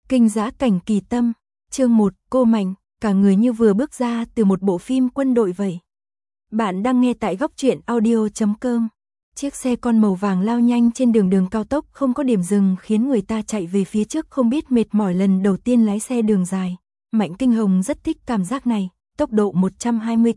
Kinh Dã Cảnh Kỳ Tâm, chương 1, cô Mạnh, cả người như vừa bước ra từ một bộ phim quân đội vậy. Bạn đang nghe tại góc truyện audio.com. Chiếc xe con màu vàng lao nhanh trên đường cao tốc không có điểm dừng khiến người ta chạy về phía trước không biết mệt mỏi lần đầu tiên lái xe đường dài. Mạnh Kinh Hồng rất thích cảm giác này, tốc độ 120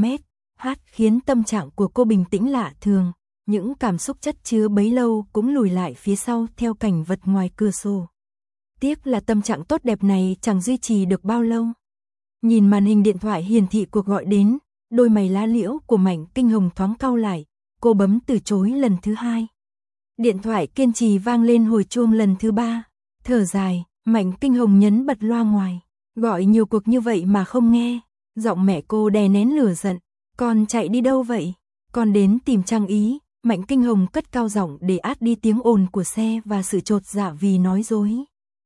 km/h khiến tâm trạng của cô bình tĩnh lạ thường. Những cảm xúc chất chứa bấy lâu cũng lùi lại phía sau theo cảnh vật ngoài cửa sổ. Tiếc là tâm trạng tốt đẹp này chẳng duy trì được bao lâu. Nhìn màn hình điện thoại hiển thị cuộc gọi đến, đôi mày lá liễu của Mạnh Kinh Hồng thoáng cau lại, cô bấm từ chối lần thứ hai. Điện thoại kiên trì vang lên hồi chuông lần thứ ba, thở dài, Mạnh Kinh Hồng nhấn bật loa ngoài, gọi nhiều cuộc như vậy mà không nghe, giọng mẹ cô đè nén lửa giận, con chạy đi đâu vậy? Con đến tìm Trang Ý. Mạnh Kinh Hồng cất cao giọng để át đi tiếng ồn của xe và sự chột dạ vì nói dối.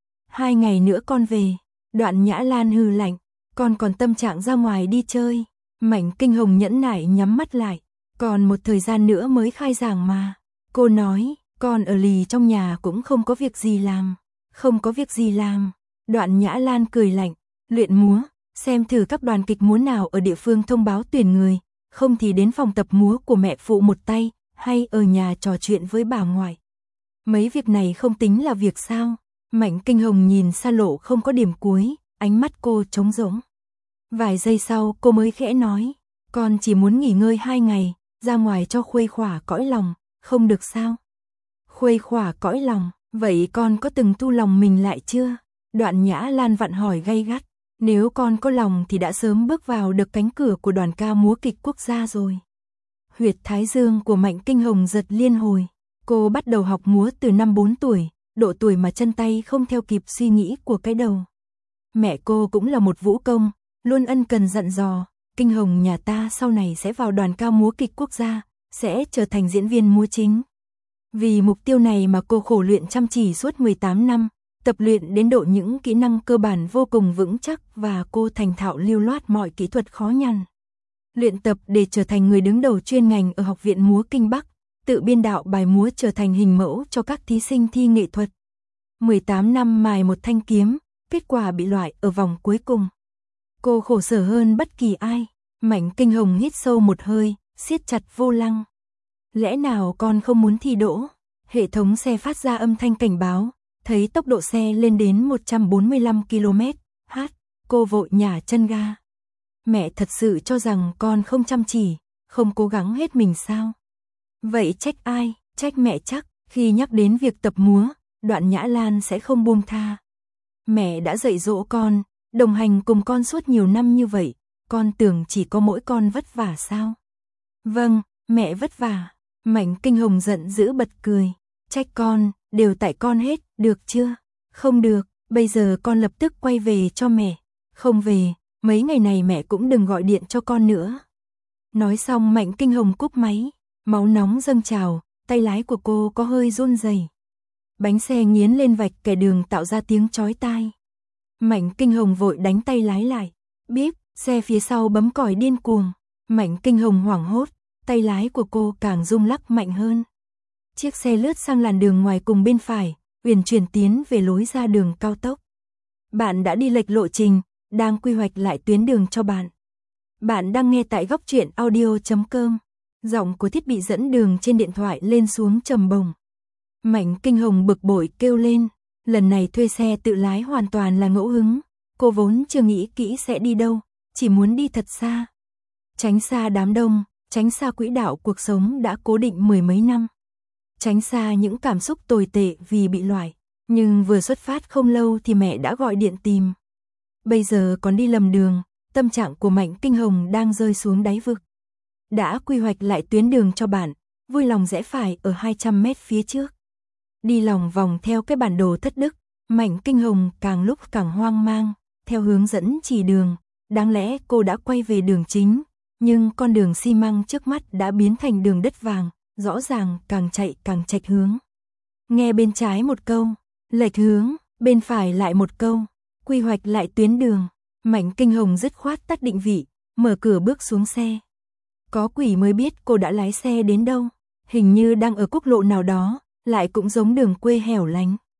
2 ngày nữa con về. Đoạn Nhã Lan hừ lạnh, con còn tâm trạng ra ngoài đi chơi. Mạnh Kinh Hồng nhẫn nại nhắm mắt lại, còn một thời gian nữa mới khai giảng mà. Cô nói, con ở lì trong nhà cũng không có việc gì làm. Không có việc gì làm. Đoạn Nhã Lan cười lạnh, luyện múa, xem thử các đoàn kịch múa nào ở địa phương thông báo tuyển người, không thì đến phòng tập múa của mẹ phụ một tay, hay ở nhà trò chuyện với bà ngoại. Mấy việc này không tính là việc sao? Mạnh Kinh Hồng nhìn xa lộ không có điểm cuối, ánh mắt cô trống rỗng. Vài giây sau cô mới khẽ nói, con chỉ muốn nghỉ ngơi 2 ngày, ra ngoài cho khuây khỏa cõi lòng, không được sao? Khuây khỏa cõi lòng, vậy con có từng thu lòng mình lại chưa? Đoạn Nhã Lan vặn hỏi gay gắt, nếu con có lòng thì đã sớm bước vào được cánh cửa của đoàn ca múa kịch quốc gia rồi. Huyệt thái dương của Mạnh Kinh Hồng giật liên hồi. Cô bắt đầu học múa từ năm 4 tuổi, độ tuổi mà chân tay không theo kịp suy nghĩ của cái đầu. Mẹ cô cũng là một vũ công, luôn ân cần dặn dò, Kinh Hồng nhà ta sau này sẽ vào đoàn ca múa kịch quốc gia, sẽ trở thành diễn viên múa chính. Vì mục tiêu này mà cô khổ luyện chăm chỉ suốt 18 năm, tập luyện đến độ những kỹ năng cơ bản vô cùng vững chắc và cô thành thạo lưu loát mọi kỹ thuật khó nhằn. Luyện tập để trở thành người đứng đầu chuyên ngành ở Học viện Múa Kinh Bắc, tự biên đạo bài múa trở thành hình mẫu cho các thí sinh thi nghệ thuật. 18 năm mài một thanh kiếm, kết quả bị loại ở vòng cuối cùng. Cô khổ sở hơn bất kỳ ai. Mạnh Kinh Hồng hít sâu một hơi, siết chặt vô lăng. Lẽ nào con không muốn thi đỗ? Hệ thống xe phát ra âm thanh cảnh báo, thấy tốc độ xe lên đến 145 km/h, cô vội nhả chân ga. Mẹ thật sự cho rằng con không chăm chỉ, không cố gắng hết mình sao? Vậy trách ai? Trách mẹ chắc. Khi nhắc đến việc tập múa, Đoạn Nhã Lan sẽ không buông tha. Mẹ đã dạy dỗ con, đồng hành cùng con suốt nhiều năm như vậy, con tưởng chỉ có mỗi con vất vả sao? Vâng, mẹ vất vả. Mạnh Kinh Hồng giận dữ bật cười. Trách con, đều tại con hết, được chưa? Không được, bây giờ con lập tức quay về cho mẹ. Không về, mấy ngày này mẹ cũng đừng gọi điện cho con nữa. Nói xong Mạnh Kinh Hồng cúp máy, máu nóng dâng trào, tay lái của cô có hơi run rẩy. Bánh xe nghiến lên vạch kẻ đường tạo ra tiếng chói tai. Mạnh Kinh Hồng vội đánh tay lái lại. Bíp, xe phía sau bấm còi điên cuồng. Mạnh Kinh Hồng hoảng hốt, tay lái của cô càng rung lắc mạnh hơn. Chiếc xe lướt sang làn đường ngoài cùng bên phải, uyển chuyển tiến về lối ra đường cao tốc. Bạn đã đi lệch lộ trình, đang quy hoạch lại tuyến đường cho bạn. Bạn đang nghe tại góc truyện audio.com. Giọng của thiết bị dẫn đường trên điện thoại lên xuống trầm bổng. Mạnh Kinh Hồng bực bội kêu lên, lần này thuê xe tự lái hoàn toàn là ngẫu hứng, cô vốn chưa nghĩ kỹ sẽ đi đâu, chỉ muốn đi thật xa. Tránh xa đám đông, tránh xa quỹ đạo cuộc sống đã cố định 10 mấy năm. Tránh xa những cảm xúc tồi tệ vì bị loại, nhưng vừa xuất phát không lâu thì mẹ đã gọi điện tìm. Bây giờ còn đi lầm đường, tâm trạng của Mạnh Kinh Hồng đang rơi xuống đáy vực. Đã quy hoạch lại tuyến đường cho bạn, vui lòng rẽ phải ở 200 mét phía trước. Đi lòng vòng theo cái bản đồ thất đức, Mạnh Kinh Hồng càng lúc càng hoang mang, theo hướng dẫn chỉ đường, đáng lẽ cô đã quay về đường chính, nhưng con đường xi măng trước mắt đã biến thành đường đất vàng, rõ ràng càng chạy càng chệch hướng. Nghe bên trái một câu, lệch hướng, bên phải lại một câu, quy hoạch lại tuyến đường. Mạnh Kinh Hồng dứt khoát tắt định vị, mở cửa bước xuống xe. Có quỷ mới biết cô đã lái xe đến đâu, hình như đang ở quốc lộ nào đó, lại cũng giống đường quê hẻo lánh.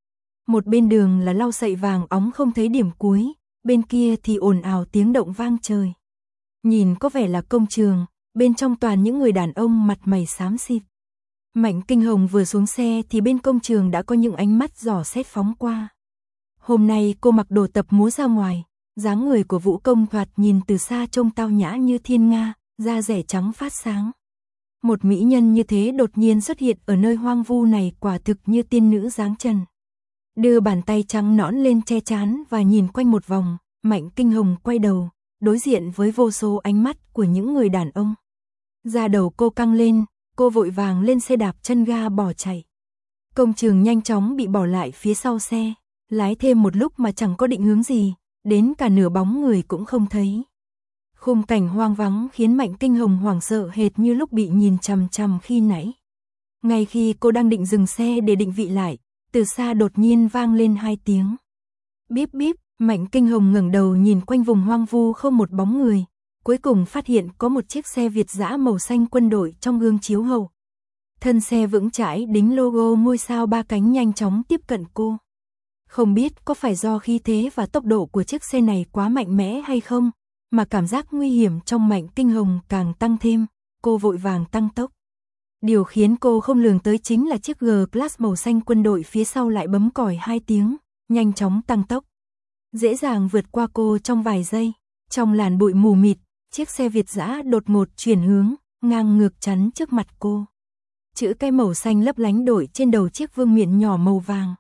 Một bên đường là lau sậy vàng óng không thấy điểm cuối, bên kia thì ồn ào tiếng động vang trời. Nhìn có vẻ là công trường, bên trong toàn những người đàn ông mặt mày xám xịt. Mạnh Kinh Hồng vừa xuống xe thì bên công trường đã có những ánh mắt dò xét phóng qua. Hôm nay cô mặc đồ tập múa ra ngoài, dáng người của Vũ Công thoạt nhìn từ xa trông tao nhã như thiên nga, da dẻ trắng phát sáng. Một mỹ nhân như thế đột nhiên xuất hiện ở nơi hoang vu này quả thực như tiên nữ giáng trần. Đưa bàn tay trắng nõn lên che trán và nhìn quanh một vòng, Mạnh Kinh Hồng quay đầu, đối diện với vô số ánh mắt của những người đàn ông. Da đầu cô căng lên, cô vội vàng lên xe đạp chân ga bỏ chạy. Công trường nhanh chóng bị bỏ lại phía sau xe, lái thêm một lúc mà chẳng có định hướng gì, đến cả nửa bóng người cũng không thấy. Khung cảnh hoang vắng khiến Mạnh Kinh Hồng hoảng sợ hệt như lúc bị nhìn chằm chằm khi nãy. Ngay khi cô đang định dừng xe để định vị lại, từ xa đột nhiên vang lên 2 tiếng. Bíp bíp, Mạnh Kinh Hồng ngẩng đầu nhìn quanh vùng hoang vu không một bóng người, cuối cùng phát hiện có một chiếc xe Việt dã màu xanh quân đội trong gương chiếu hậu. Thân xe vững chãi đính logo ngôi sao 3 cánh nhanh chóng tiếp cận cô. Không biết có phải do khí thế và tốc độ của chiếc xe này quá mạnh mẽ hay không, mà cảm giác nguy hiểm trong Mạnh Kinh Hồng càng tăng thêm, cô vội vàng tăng tốc. Điều khiến cô không lường tới chính là chiếc G-Class màu xanh quân đội phía sau lại bấm còi 2 tiếng, nhanh chóng tăng tốc. Dễ dàng vượt qua cô trong vài giây, trong làn bụi mù mịt, chiếc xe Việt dã đột ngột chuyển hướng, ngang ngược chắn trước mặt cô. Chữ cái màu xanh lấp lánh đội trên đầu chiếc vương miện nhỏ màu vàng.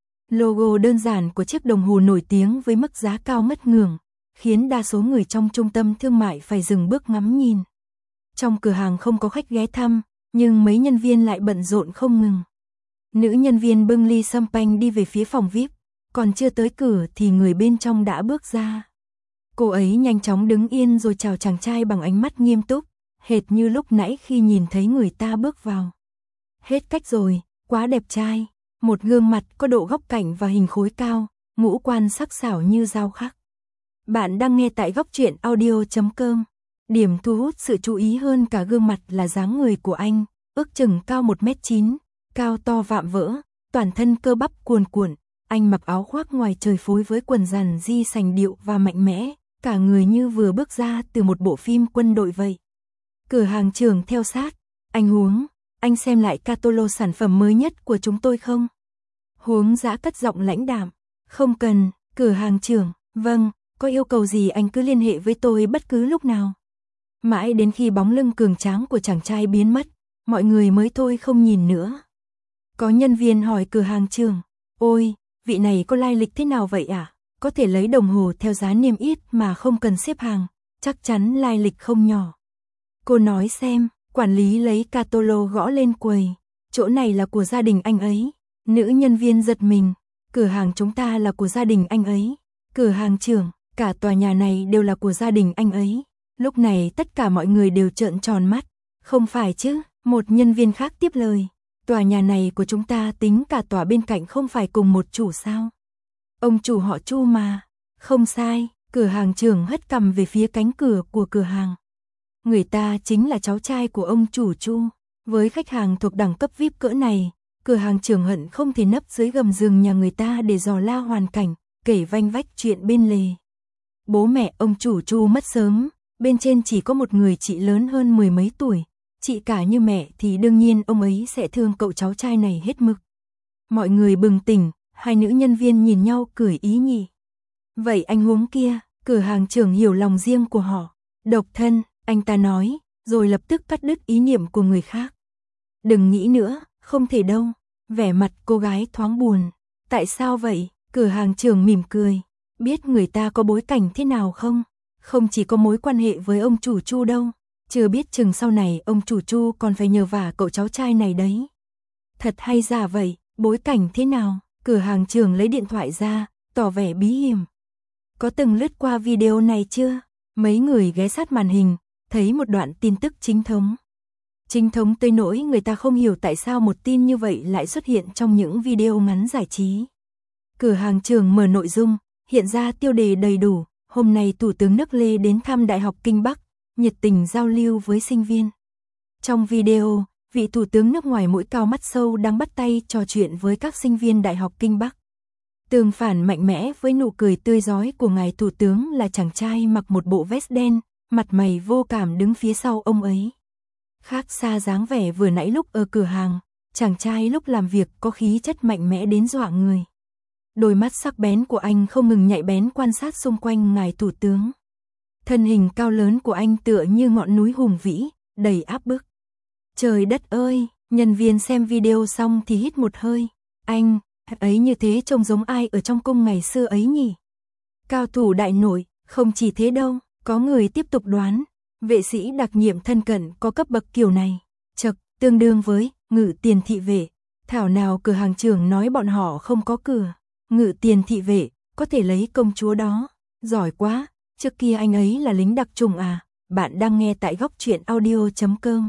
Logo đơn giản của chiếc đồng hồ nổi tiếng với mức giá cao ngất ngưởng, khiến đa số người trong trung tâm thương mại phải dừng bước ngắm nhìn. Trong cửa hàng không có khách ghé thăm, nhưng mấy nhân viên lại bận rộn không ngừng. Nữ nhân viên bưng ly champagne đi về phía phòng VIP, còn chưa tới cửa thì người bên trong đã bước ra. Cô ấy nhanh chóng đứng yên rồi chào chàng trai bằng ánh mắt nghiêm túc, hệt như lúc nãy khi nhìn thấy người ta bước vào. Hết cách rồi, quá đẹp trai, một gương mặt có độ góc cạnh và hình khối cao, ngũ quan sắc sảo như dao khắc. Bạn đang nghe tại góc truyện audio.com. Điểm thu hút sự chú ý hơn cả gương mặt là dáng người của anh, ước chừng cao 1m9, cao to vạm vỡ, toàn thân cơ bắp cuồn cuộn. Anh mặc áo khoác ngoài trời phối với quần jean di sành điệu và mạnh mẽ, cả người như vừa bước ra từ một bộ phim quân đội vậy. Cửa hàng trưởng theo sát, anh xem lại catalog sản phẩm mới nhất của chúng tôi không? Huống Dã cất giọng lãnh đạm, không cần, cửa hàng trưởng, vâng, có yêu cầu gì anh cứ liên hệ với tôi bất cứ lúc nào. Mãi đến khi bóng lưng cường tráng của chàng trai biến mất, mọi người mới thôi không nhìn nữa. Có nhân viên hỏi cửa hàng trưởng, ôi, vị này có lai lịch thế nào vậy ạ? Có thể lấy đồng hồ theo giá niêm yết mà không cần xếp hàng, chắc chắn lai lịch không nhỏ. Cô nói xem, quản lý lấy catalog gõ lên quầy, chỗ này là của gia đình anh ấy. Nữ nhân viên giật mình, cửa hàng chúng ta là của gia đình anh ấy. Cửa hàng trưởng, cả tòa nhà này đều là của gia đình anh ấy. Lúc này tất cả mọi người đều trợn tròn mắt, không phải chứ, một nhân viên khác tiếp lời. Tòa nhà này của chúng ta tính cả tòa bên cạnh không phải cùng một chủ sao? Ông chủ họ Chu mà. Không sai, cửa hàng trưởng hất cằm về phía cánh cửa của cửa hàng. Người ta chính là cháu trai của ông chủ Chu. Với khách hàng thuộc đẳng cấp VIP cỡ này, cửa hàng trưởng hận không thể nấp dưới gầm giường nhà người ta để dò la hoàn cảnh, kể vanh vách chuyện bên lề. Bố mẹ ông chủ Chu mất sớm, bên trên chỉ có một người chị lớn hơn 10 mấy tuổi. Chị cả như mẹ thì đương nhiên ông ấy sẽ thương cậu cháu trai này hết mực. Mọi người bừng tỉnh, hai nữ nhân viên nhìn nhau cười ý nhị. Vậy anh huống kia, cửa hàng trưởng hiểu lòng riêng của họ. Độc thân, anh ta nói, rồi lập tức cắt đứt ý niệm của người khác. Đừng nghĩ nữa, không thể đâu. Vẻ mặt cô gái thoáng buồn. Tại sao vậy? Cửa hàng trưởng mỉm cười. Biết người ta có bối cảnh thế nào không? Không chỉ có mối quan hệ với ông chủ Chu đâu. Chưa biết chừng sau này ông chủ Chu còn phải nhờ vả cậu cháu trai này đấy. Thật hay giả vậy, bối cảnh thế nào? Cửa hàng trưởng lấy điện thoại ra, tỏ vẻ bí hiểm. Có từng lướt qua video này chưa? Mấy người ghé sát màn hình, thấy một đoạn tin tức chính thống. Chính thống tới nỗi người ta không hiểu tại sao một tin như vậy lại xuất hiện trong những video ngắn giải trí. Cửa hàng trưởng mở nội dung, hiện ra tiêu đề đầy đủ. Hôm nay Thủ tướng nước Lê đến thăm Đại học Kinh Bắc, nhiệt tình giao lưu với sinh viên. Trong video, vị thủ tướng nước ngoài mũi cao mắt sâu đang bắt tay trò chuyện với các sinh viên Đại học Kinh Bắc. Tương phản mạnh mẽ với nụ cười tươi rói của ngài thủ tướng là chàng trai mặc một bộ vest đen, mặt mày vô cảm đứng phía sau ông ấy. Khác xa dáng vẻ vừa nãy lúc ở cửa hàng, chàng trai lúc làm việc có khí chất mạnh mẽ đến dọa người. Đôi mắt sắc bén của anh không ngừng nhạy bén quan sát xung quanh ngài thủ tướng. Thân hình cao lớn của anh tựa như ngọn núi hùng vĩ, đầy áp bức. Trời đất ơi, nhân viên xem video xong thì hít một hơi. Anh ấy như thế trông giống ai ở trong cung ngày xưa ấy nhỉ? Cao thủ đại nội, không chỉ thế đâu, có người tiếp tục đoán. Vệ sĩ đặc nhiệm thân cận có cấp bậc kiểu này. Chậc, tương đương với Ngự Tiền thị vệ. Thảo nào cửa hàng trưởng nói bọn họ không có cửa. Ngự Tiền thị vệ, có thể lấy công chúa đó. Giỏi quá, trước kia anh ấy là lính đặc chủng à? Bạn đang nghe tại Góc Truyện Audio.com.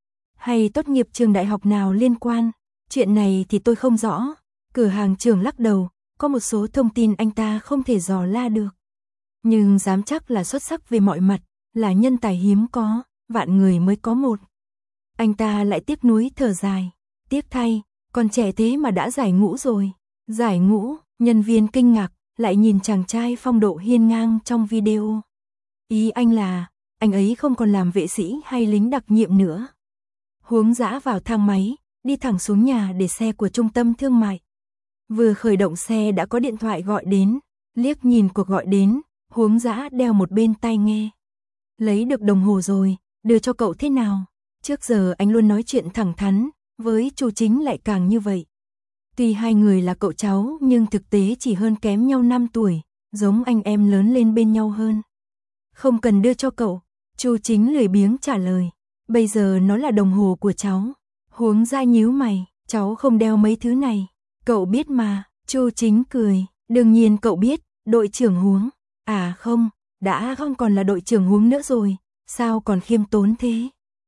Hay tốt nghiệp trường đại học nào liên quan? Chuyện này thì tôi không rõ. Cửa hàng trưởng lắc đầu, có một số thông tin anh ta không thể dò la được. Nhưng dám chắc là xuất sắc về mọi mặt, là nhân tài hiếm có, vạn người mới có một. Anh ta lại tiếc nuối thở dài. Tiếc thay, còn trẻ thế mà đã giải ngũ rồi. Giải ngũ, nhân viên kinh ngạc, lại nhìn chàng trai phong độ hiên ngang trong video. Ý anh là, anh ấy không còn làm vệ sĩ hay lính đặc nhiệm nữa. Huống dã vào thang máy, đi thẳng xuống nhà để xe của trung tâm thương mại. Vừa khởi động xe đã có điện thoại gọi đến, liếc nhìn cuộc gọi đến, Huống dã đeo một bên tai nghe. Lấy được đồng hồ rồi, đưa cho cậu thế nào? Trước giờ anh luôn nói chuyện thẳng thắn, với Chu Chính lại càng như vậy. Tuy hai người là cậu cháu nhưng thực tế chỉ hơn kém nhau 5 tuổi, giống anh em lớn lên bên nhau hơn. Không cần đưa cho cậu, Chu Chính lười biếng trả lời. Bây giờ nó là đồng hồ của cháu. Huống dã nhíu mày, cháu không đeo mấy thứ này. Cậu biết mà, Chu Chính cười. Đương nhiên cậu biết, đội trưởng Huống. À không, đã không còn là đội trưởng Huống nữa rồi, sao còn khiêm tốn thế?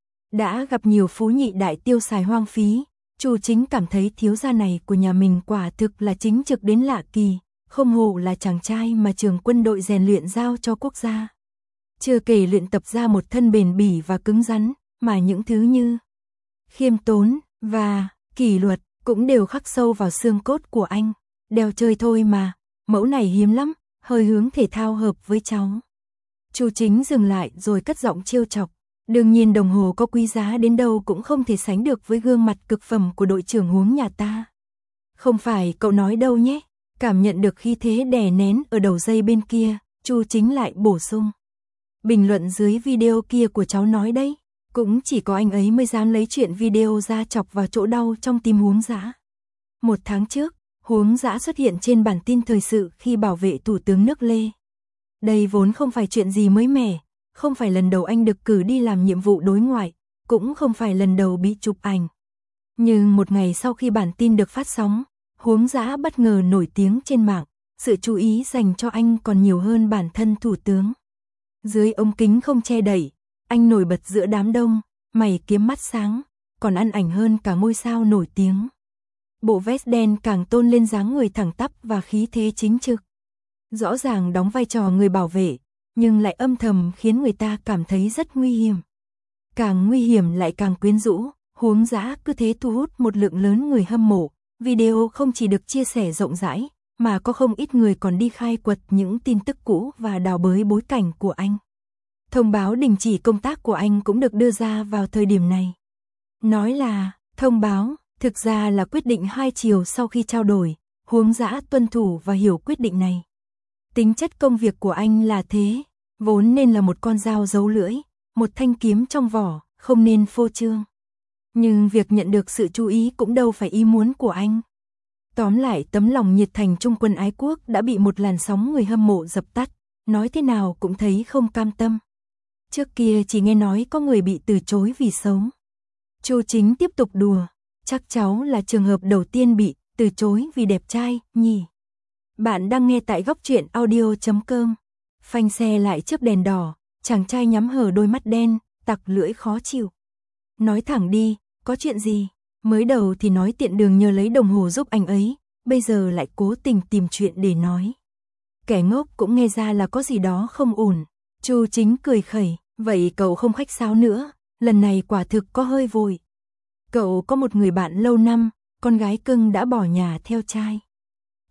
Đã gặp nhiều phú nhị đại tiêu xài hoang phí, Chu Chính cảm thấy thiếu gia này của nhà mình quả thực là chính trực đến lạ kỳ, không hổ là chàng trai mà trường quân đội rèn luyện giao cho quốc gia. Chưa kể luyện tập ra một thân bền bỉ và cứng rắn, mà những thứ như khiêm tốn và kỷ luật cũng đều khắc sâu vào xương cốt của anh. Đeo chơi thôi mà, mẫu này hiếm lắm, hơi hướng thể thao hợp với cháu. Chu Chính dừng lại rồi cất giọng trêu chọc. Đương nhiên đồng hồ có quý giá đến đâu cũng không thể sánh được với gương mặt cực phẩm của đội trưởng Huống nhà ta. Không phải cậu nói đâu nhé. Cảm nhận được khí thế đè nén ở đầu dây bên kia, Chu Chính lại bổ sung. Bình luận dưới video kia của cháu nói đấy, cũng chỉ có anh ấy mới dám lấy chuyện video ra chọc vào chỗ đau trong tim Huống dã. 1 tháng trước, Huống dã xuất hiện trên bản tin thời sự khi bảo vệ thủ tướng nước Lê. Đây vốn không phải chuyện gì mới mẻ, không phải lần đầu anh được cử đi làm nhiệm vụ đối ngoại, cũng không phải lần đầu bị chụp ảnh. Nhưng một ngày sau khi bản tin được phát sóng, Huống dã bất ngờ nổi tiếng trên mạng, sự chú ý dành cho anh còn nhiều hơn bản thân thủ tướng. Dưới ống kính không che đậy, anh nổi bật giữa đám đông, mày kiếm mắt sáng, còn ăn ảnh hơn cả ngôi sao nổi tiếng. Bộ vest đen càng tôn lên dáng người thẳng tắp và khí thế chính trực. Rõ ràng đóng vai trò người bảo vệ, nhưng lại âm thầm khiến người ta cảm thấy rất nguy hiểm. Càng nguy hiểm lại càng quyến rũ, Huống dã cứ thế thu hút một lượng lớn người hâm mộ. Video không chỉ được chia sẻ rộng rãi, mà có không ít người còn đi khai quật những tin tức cũ và đào bới bối cảnh của anh. Thông báo đình chỉ công tác của anh cũng được đưa ra vào thời điểm này. Nói là thông báo, thực ra là quyết định 2 chiều sau khi trao đổi, Huống dã tuân thủ và hiểu quyết định này. Tính chất công việc của anh là thế, vốn nên là một con dao giấu lưỡi, một thanh kiếm trong vỏ, không nên phô trương. Nhưng việc nhận được sự chú ý cũng đâu phải ý muốn của anh. Tóm lại tấm lòng nhiệt thành trung quân ái quốc đã bị một làn sóng người hâm mộ dập tắt, nói thế nào cũng thấy không cam tâm. Trước kia chỉ nghe nói có người bị từ chối vì xấu. Chu Chính tiếp tục đùa, chắc cháu là trường hợp đầu tiên bị từ chối vì đẹp trai, nhỉ? Bạn đang nghe tại Góc Truyện Audio.com. Phanh xe lại trước đèn đỏ, chàng trai nhắm hờ đôi mắt đen, tặc lưỡi khó chịu. Nói thẳng đi, có chuyện gì? Mới đầu thì nói tiện đường nhờ lấy đồng hồ giúp anh ấy, bây giờ lại cố tình tìm chuyện để nói. Kẻ ngốc cũng nghe ra là có gì đó không ổn. Chu Chính cười khẩy, vậy cậu không khách sáo nữa, lần này quả thực có hơi vội. Cậu có một người bạn lâu năm, con gái cưng đã bỏ nhà theo trai.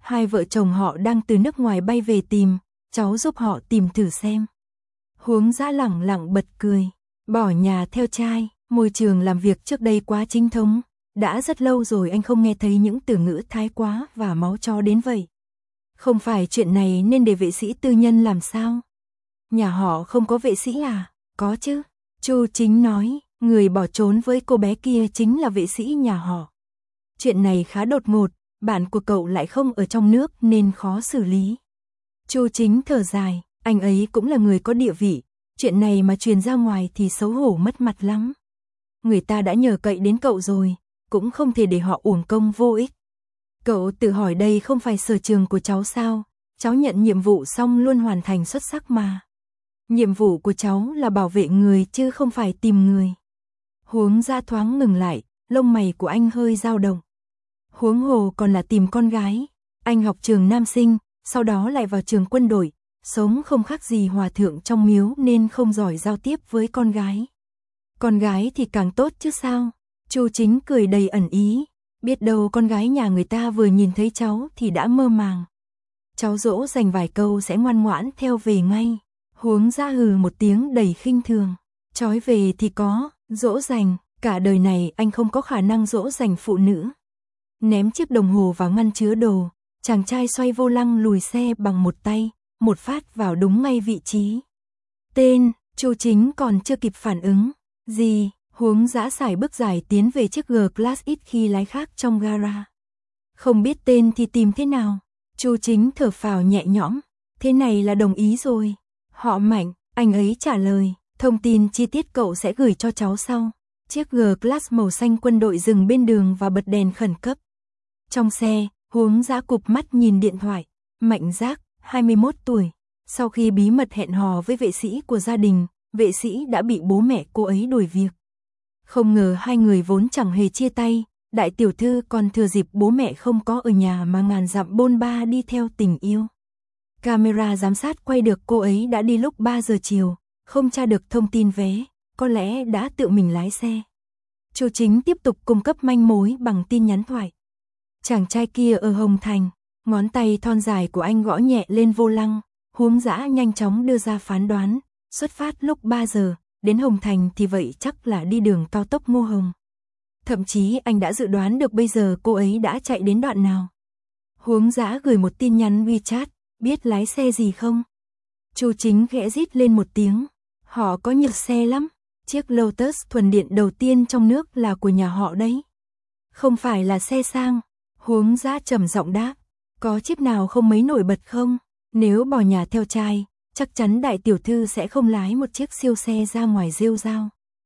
hai vợ chồng họ đang từ nước ngoài bay về tìm, cháu giúp họ tìm thử xem. Huống Dã lẳng lặng bật cười, bỏ nhà theo trai, môi trường làm việc trước đây quá chính thống, đã rất lâu rồi anh không nghe thấy những từ ngữ thái quá và máu chó đến vậy. Không phải chuyện này nên để vệ sĩ tư nhân làm sao? Nhà họ không có vệ sĩ à? Có chứ. Chu Chính nói, người bỏ trốn với cô bé kia chính là vệ sĩ nhà họ. Chuyện này khá đột ngột, bạn của cậu lại không ở trong nước nên khó xử lý. Chu Chính thở dài, anh ấy cũng là người có địa vị, chuyện này mà truyền ra ngoài thì xấu hổ mất mặt lắm. Người ta đã nhờ cậy đến cậu rồi, cũng không thể để họ uổng công vô ích. Cậu tự hỏi đây không phải sở trường của cháu sao, cháu nhận nhiệm vụ xong luôn hoàn thành xuất sắc mà. Nhiệm vụ của cháu là bảo vệ người chứ không phải tìm người. Huống Dã thoáng ngừng lại, lông mày của anh hơi dao động. Huống hồ còn là tìm con gái, anh học trường nam sinh, sau đó lại vào trường quân đội, sống không khác gì hòa thượng trong miếu nên không giỏi giao tiếp với con gái. Con gái thì càng tốt chứ sao? Chu Chính cười đầy ẩn ý, biết đâu con gái nhà người ta vừa nhìn thấy cháu thì đã mơ màng. Cháu dỗ dành vài câu sẽ ngoan ngoãn theo về ngay. Huống Dã hừ một tiếng đầy khinh thường, trói về thì có, dỗ dành, cả đời này anh không có khả năng dỗ dành phụ nữ. Ném chiếc đồng hồ vào ngăn chứa đồ, chàng trai xoay vô lăng lùi xe bằng một tay, một phát vào đúng ngay vị trí. Tên, Chu Chính còn chưa kịp phản ứng. Gì? Huống Dã sải bước dài tiến về chiếc G-Class ít khi lái khác trong gara. Không biết tên thì tìm thế nào? Chu Chính thở phào nhẹ nhõm, thế này là đồng ý rồi. Họ Mạnh, anh ấy trả lời, thông tin chi tiết cậu sẽ gửi cho cháu sau. Chiếc G-Class màu xanh quân đội dừng bên đường và bật đèn khẩn cấp. Trong xe, Huống Dã cụp mắt nhìn điện thoại, Mạnh Giác, 21 tuổi. Sau khi bí mật hẹn hò với vệ sĩ của gia đình, vệ sĩ đã bị bố mẹ cô ấy đuổi việc. Không ngờ hai người vốn chẳng hề chia tay, đại tiểu thư còn thừa dịp bố mẹ không có ở nhà mà ngàn dặm bôn ba đi theo tình yêu. Camera giám sát quay được cô ấy đã đi lúc 3 giờ chiều, không tra được thông tin vé, có lẽ đã tự mình lái xe. Chu Chính tiếp tục cung cấp manh mối bằng tin nhắn thoại. Chàng trai kia ở Hồng Thành, ngón tay thon dài của anh gõ nhẹ lên vô lăng, Huống Dã nhanh chóng đưa ra phán đoán, xuất phát lúc 3 giờ, đến Hồng Thành thì vậy chắc là đi đường cao tốc Ngô Hồng. Thậm chí anh đã dự đoán được bây giờ cô ấy đã chạy đến đoạn nào. Huống Dã gửi một tin nhắn WeChat, biết lái xe gì không? Chu Chính khẽ rít lên một tiếng, họ có nhiều xe lắm, chiếc Lotus thuần điện đầu tiên trong nước là của nhà họ đấy. Không phải là xe sang. Huống Dã trầm giọng đáp, có chiếc nào không mấy nổi bật không? Nếu bỏ nhà theo trai, chắc chắn đại tiểu thư sẽ không lái một chiếc siêu xe ra ngoài rêu rao.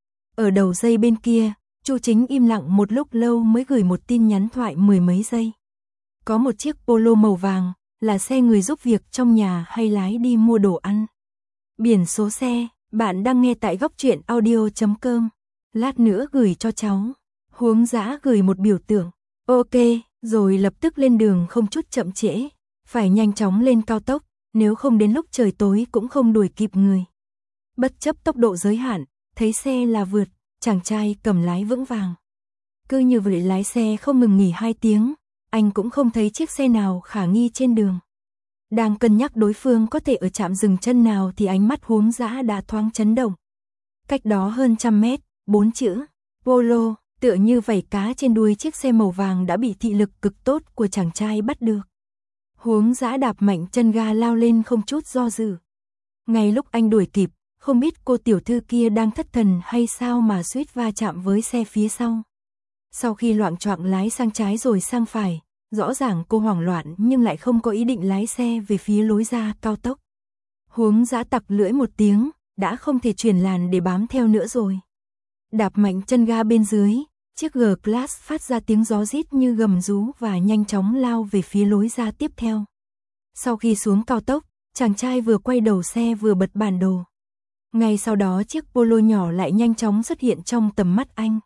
Ở đầu dây bên kia, Chu Chính im lặng một lúc lâu mới gửi một tin nhắn thoại 10 mấy giây. Có một chiếc Polo màu vàng, là xe người giúp việc trong nhà hay lái đi mua đồ ăn. Biển số xe, bạn đang nghe tại góc truyện audio.com. Lát nữa gửi cho cháu. Huống Dã gửi một biểu tượng. Ok, rồi lập tức lên đường không chút chậm trễ. Phải nhanh chóng lên cao tốc, nếu không đến lúc trời tối cũng không đuổi kịp người. Bất chấp tốc độ giới hạn, thấy xe là vượt, chàng trai cầm lái vững vàng. Cứ như vậy lái xe không ngừng nghỉ 2 tiếng, anh cũng không thấy chiếc xe nào khả nghi trên đường. Đang cân nhắc đối phương có thể ở trạm dừng chân nào thì ánh mắt Huống Dã đã thoáng chấn động. Cách đó hơn 100 mét, 4 chữ Polo tựa như vảy cá trên đuôi chiếc xe màu vàng đã bị thị lực cực tốt của chàng trai bắt được. Huống Dã đạp mạnh chân ga lao lên không chút do dự. Ngay lúc anh đuổi kịp, không biết cô tiểu thư kia đang thất thần hay sao mà suýt va chạm với xe phía sau. Sau khi loạng choạng lái sang trái rồi sang phải, rõ ràng cô hoảng loạn nhưng lại không có ý định lái xe về phía lối ra cao tốc. Huống Dã tặc lưỡi một tiếng, đã không thể chuyển làn để bám theo nữa rồi. Đạp mạnh chân ga bên dưới, chiếc G-Class phát ra tiếng gió rít như gầm rú và nhanh chóng lao về phía lối ra tiếp theo. Sau khi xuống cao tốc, chàng trai vừa quay đầu xe vừa bật bản đồ. Ngay sau đó chiếc Polo nhỏ lại nhanh chóng xuất hiện trong tầm mắt anh.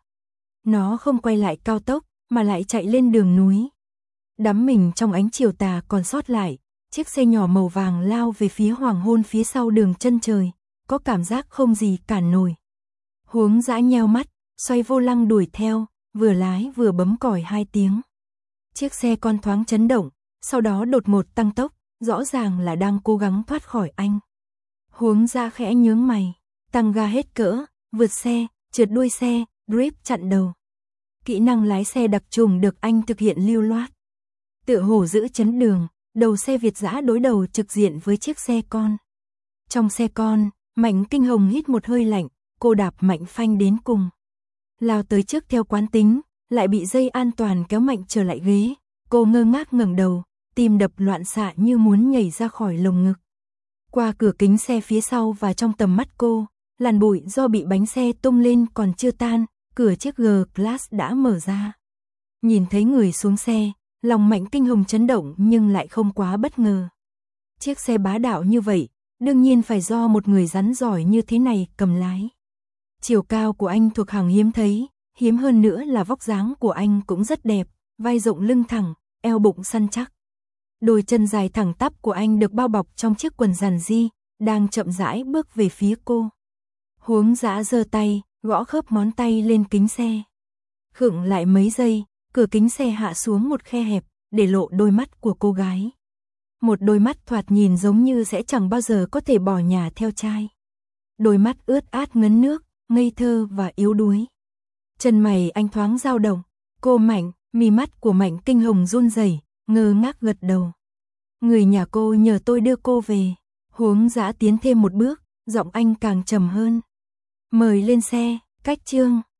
Nó không quay lại cao tốc, mà lại chạy lên đường núi. Đắm mình trong ánh chiều tà còn sót lại, chiếc xe nhỏ màu vàng lao về phía hoàng hôn phía sau đường chân trời, có cảm giác không gì cản nổi. Huống Dã nheo mắt, xoay vô lăng đuổi theo, vừa lái vừa bấm còi 2 tiếng. Chiếc xe con thoáng chấn động, sau đó đột ngột tăng tốc, rõ ràng là đang cố gắng thoát khỏi anh. Huống Dã khẽ nhướng mày, tăng ga hết cỡ, vượt xe, trượt đuôi xe, grip chặn đầu. Kỹ năng lái xe đặc trùng được anh thực hiện lưu loát. Tựa hồ giữ chấn đường, đầu xe Việt dã đối đầu trực diện với chiếc xe con. Trong xe con, Mạnh Kinh Hồng hít một hơi lạnh, cô đạp mạnh phanh đến cùng. Lao tới trước theo quán tính, lại bị dây an toàn kéo mạnh trở lại ghế. Cô ngơ ngác ngẩng đầu, tim đập loạn xạ như muốn nhảy ra khỏi lồng ngực. Qua cửa kính xe phía sau và trong tầm mắt cô, làn bụi do bị bánh xe tung lên còn chưa tan, cửa chiếc G-Class đã mở ra. Nhìn thấy người xuống xe, lòng Mạnh Kinh Hồng chấn động nhưng lại không quá bất ngờ. Chiếc xe bá đạo như vậy, đương nhiên phải do một người rắn giỏi như thế này cầm lái. Chiều cao của anh thuộc hàng hiếm thấy, hiếm hơn nữa là vóc dáng của anh cũng rất đẹp, vai rộng lưng thẳng, eo bụng săn chắc. Đôi chân dài thẳng tắp của anh được bao bọc trong chiếc quần giản dị, đang chậm rãi bước về phía cô. Huống Dã giơ tay, gõ khớp ngón tay lên kính xe. Khựng lại mấy giây, cửa kính xe hạ xuống một khe hẹp, để lộ đôi mắt của cô gái. Một đôi mắt thoạt nhìn giống như sẽ chẳng bao giờ có thể bỏ nhà theo trai. Đôi mắt ướt át ngấn nước, ngây thơ và yếu đuối. Chân mày anh thoáng dao động, cô Mạnh, mí mắt của Mạnh Kinh Hồng run rẩy, ngơ ngác gật đầu. Người nhà cô nhờ tôi đưa cô về. Huống Dã tiến thêm một bước, giọng anh càng trầm hơn. Mời lên xe, cách chương.